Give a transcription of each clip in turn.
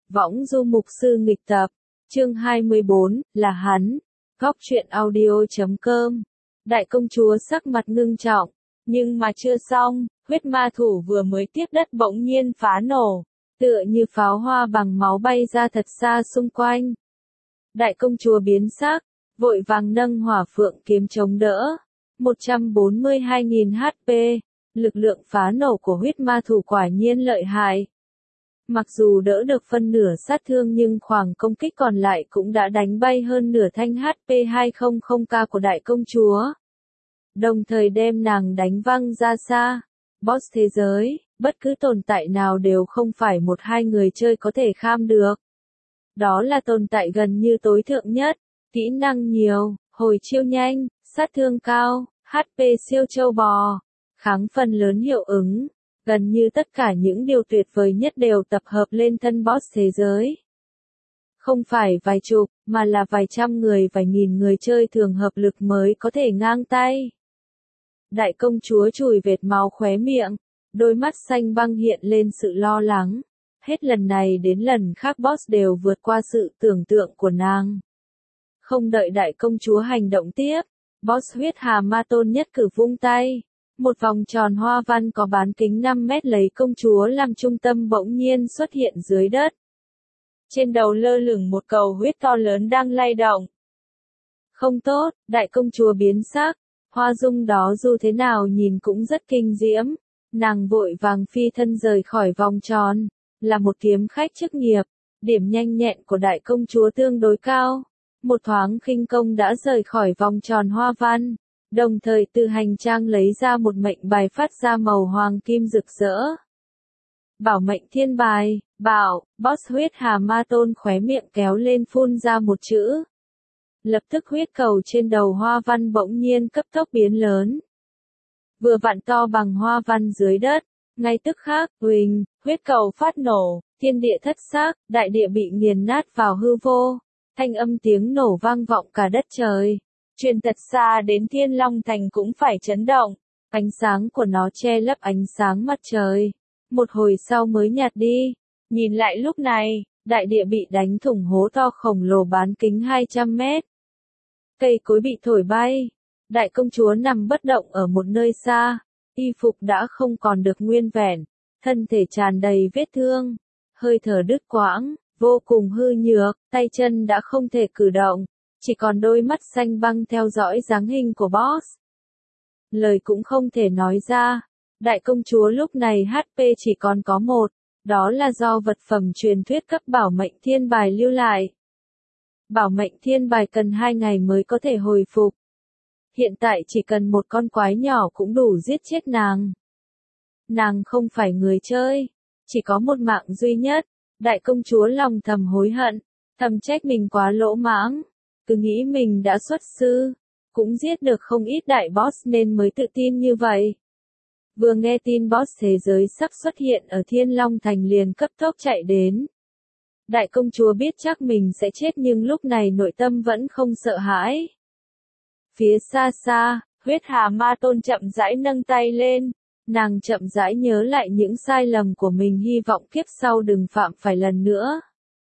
Võng Du Mục Sư nghịch tập, chương 24, là hắn. Góc truyện audio.com. Đại công chúa sắc mặt ngưng trọng, nhưng mà chưa xong, huyết ma thủ vừa mới tiếp đất bỗng nhiên phá nổ, tựa như pháo hoa bằng máu bay ra thật xa xung quanh. Đại công chúa biến sắc, vội vàng nâng hỏa phượng kiếm chống đỡ. 142.000 HP, lực lượng phá nổ của huyết ma thủ quả nhiên lợi hại. Mặc dù đỡ được phân nửa sát thương nhưng khoảng công kích còn lại cũng đã đánh bay hơn nửa thanh HP 200k của đại công chúa. Đồng thời đem nàng đánh văng ra xa. Boss thế giới, bất cứ tồn tại nào đều không phải một hai người chơi có thể kham được. Đó là tồn tại gần như tối thượng nhất, kỹ năng nhiều, hồi chiêu nhanh, sát thương cao, HP siêu châu bò, kháng phần lớn hiệu ứng. Gần như tất cả những điều tuyệt vời nhất đều tập hợp lên thân boss thế giới. Không phải vài chục, mà là vài trăm người vài nghìn người chơi thường hợp lực mới có thể ngang tay. Đại công chúa chùi vệt máu khóe miệng, đôi mắt xanh băng hiện lên sự lo lắng. Hết lần này đến lần khác boss đều vượt qua sự tưởng tượng của nàng. Không đợi đại công chúa hành động tiếp, boss huyết hà ma tôn nhất cử vung tay. Một vòng tròn hoa văn có bán kính 5 mét lấy công chúa làm trung tâm bỗng nhiên xuất hiện dưới đất. Trên đầu lơ lửng một cầu huyết to lớn đang lay động. Không tốt, đại công chúa biến sắc, hoa dung đó dù thế nào nhìn cũng rất kinh diễm. Nàng vội vàng phi thân rời khỏi vòng tròn, là một kiếm khách chức nghiệp, điểm nhanh nhẹn của đại công chúa tương đối cao. Một thoáng khinh công đã rời khỏi vòng tròn hoa văn. Đồng thời từ hành trang lấy ra một mệnh bài phát ra màu hoàng kim rực rỡ. Bảo mệnh thiên bài, bảo, boss huyết hà ma tôn khóe miệng kéo lên phun ra một chữ. Lập tức huyết cầu trên đầu hoa văn bỗng nhiên cấp tốc biến lớn. Vừa vặn to bằng hoa văn dưới đất, ngay tức khắc, huỳnh, huyết cầu phát nổ, thiên địa thất xác, đại địa bị nghiền nát vào hư vô. Thanh âm tiếng nổ vang vọng cả đất trời. Truyền thật xa đến Thiên Long Thành cũng phải chấn động, ánh sáng của nó che lấp ánh sáng mặt trời. Một hồi sau mới nhạt đi, nhìn lại lúc này, đại địa bị đánh thủng hố to khổng lồ bán kính 200 mét. Cây cối bị thổi bay, đại công chúa nằm bất động ở một nơi xa, y phục đã không còn được nguyên vẹn, thân thể tràn đầy vết thương, hơi thở đứt quãng, vô cùng hư nhược, tay chân đã không thể cử động. Chỉ còn đôi mắt xanh băng theo dõi dáng hình của boss. Lời cũng không thể nói ra. Đại công chúa lúc này HP chỉ còn có một. Đó là do vật phẩm truyền thuyết cấp bảo mệnh thiên bài lưu lại. Bảo mệnh thiên bài cần 2 ngày mới có thể hồi phục. Hiện tại chỉ cần một con quái nhỏ cũng đủ giết chết nàng. Nàng không phải người chơi. Chỉ có một mạng duy nhất. Đại công chúa lòng thầm hối hận. Thầm trách mình quá lỗ mãng. Cứ nghĩ mình đã xuất sư, cũng giết được không ít đại boss nên mới tự tin như vậy. Vừa nghe tin boss thế giới sắp xuất hiện ở Thiên Long Thành liền cấp tốc chạy đến. Đại công chúa biết chắc mình sẽ chết nhưng lúc này nội tâm vẫn không sợ hãi. Phía xa xa, huyết hà ma tôn chậm rãi nâng tay lên, nàng chậm rãi nhớ lại những sai lầm của mình hy vọng kiếp sau đừng phạm phải lần nữa.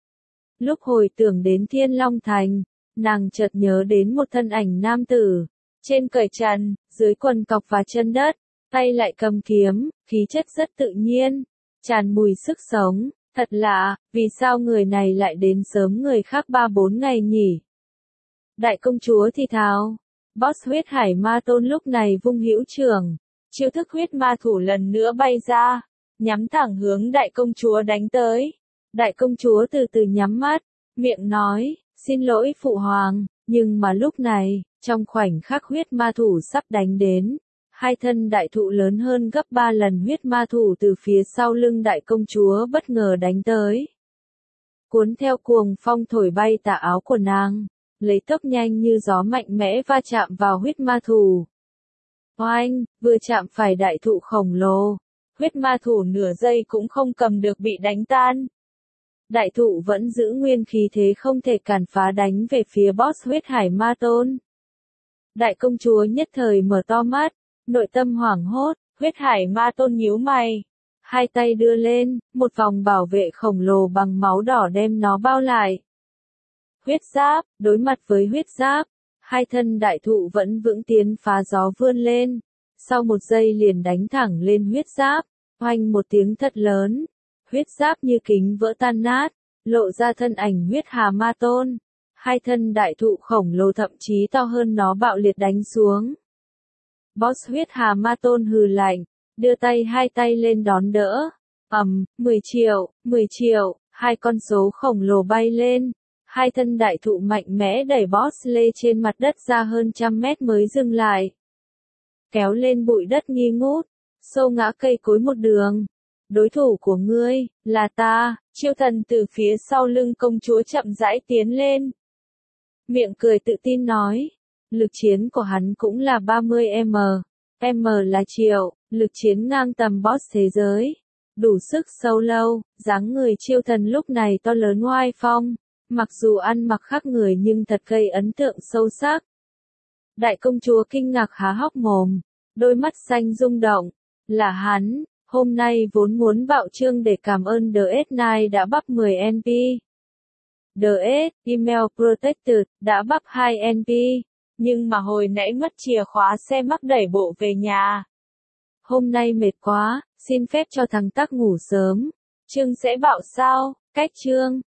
Lúc hồi tưởng đến Thiên Long Thành, nàng chợt nhớ đến một thân ảnh nam tử, trên cởi trần, dưới quần cọc và chân đất, tay lại cầm kiếm, khí chất rất tự nhiên, tràn mùi sức sống, thật lạ, vì sao người này lại đến sớm người khác 3-4 ngày nhỉ? Đại công chúa thì thào, boss huyết hải ma tôn lúc này vung hữu trường, chiêu thức huyết ma thủ lần nữa bay ra, nhắm thẳng hướng đại công chúa đánh tới. Đại công chúa từ từ nhắm mắt, miệng nói, xin lỗi phụ hoàng, nhưng mà lúc này, trong khoảnh khắc huyết ma thủ sắp đánh đến, hai thân đại thụ lớn hơn gấp 3 lần huyết ma thủ từ phía sau lưng đại công chúa bất ngờ đánh tới. Cuốn theo cuồng phong thổi bay tà áo của nàng, lấy tốc nhanh như gió mạnh mẽ va chạm vào huyết ma thủ. Oanh, vừa chạm phải đại thụ khổng lồ, huyết ma thủ nửa giây cũng không cầm được bị đánh tan. Đại thụ vẫn giữ nguyên khí thế không thể cản phá đánh về phía boss huyết hải ma tôn. Đại công chúa nhất thời mở to mắt, nội tâm hoảng hốt, huyết hải ma tôn nhíu mày. hai tay đưa lên, một vòng bảo vệ khổng lồ bằng máu đỏ đem nó bao lại. Huyết giáp, đối mặt với huyết giáp, hai thân đại thụ vẫn vững tiến phá gió vươn lên, sau một giây liền đánh thẳng lên huyết giáp, oanh một tiếng thật lớn, huyết giáp như kính vỡ tan nát, lộ ra thân ảnh huyết hà ma tôn. Hai thân đại thụ khổng lồ thậm chí to hơn nó bạo liệt đánh xuống. Boss huyết hà ma tôn hừ lạnh, đưa hai tay lên đón đỡ. 10 triệu, hai con số khổng lồ bay lên. Hai thân đại thụ mạnh mẽ đẩy boss lê trên mặt đất ra hơn 100 mét mới dừng lại. Kéo lên bụi đất nghi ngút, xô ngã cây cối một đường. Đối thủ của ngươi, là ta, Chiêu Thần từ phía sau lưng công chúa chậm rãi tiến lên. Miệng cười tự tin nói, lực chiến của hắn cũng là 30M, M là triệu, lực chiến ngang tầm boss thế giới. Đủ sức sâu lâu, dáng người Chiêu Thần lúc này to lớn oai phong, mặc dù ăn mặc khác người nhưng thật gây ấn tượng sâu sắc. Đại công chúa kinh ngạc há hốc mồm, đôi mắt xanh rung động, là hắn, hôm nay vốn muốn bạo trương để cảm ơn DS9 đã bắp 10 NP. DS, Email Protected, đã bắp 2 NP, nhưng mà hồi nãy mất chìa khóa xe mắc đẩy bộ về nhà. Hôm nay mệt quá, xin phép cho thằng Tắc ngủ sớm. Trương sẽ bạo sao? Cách Trương.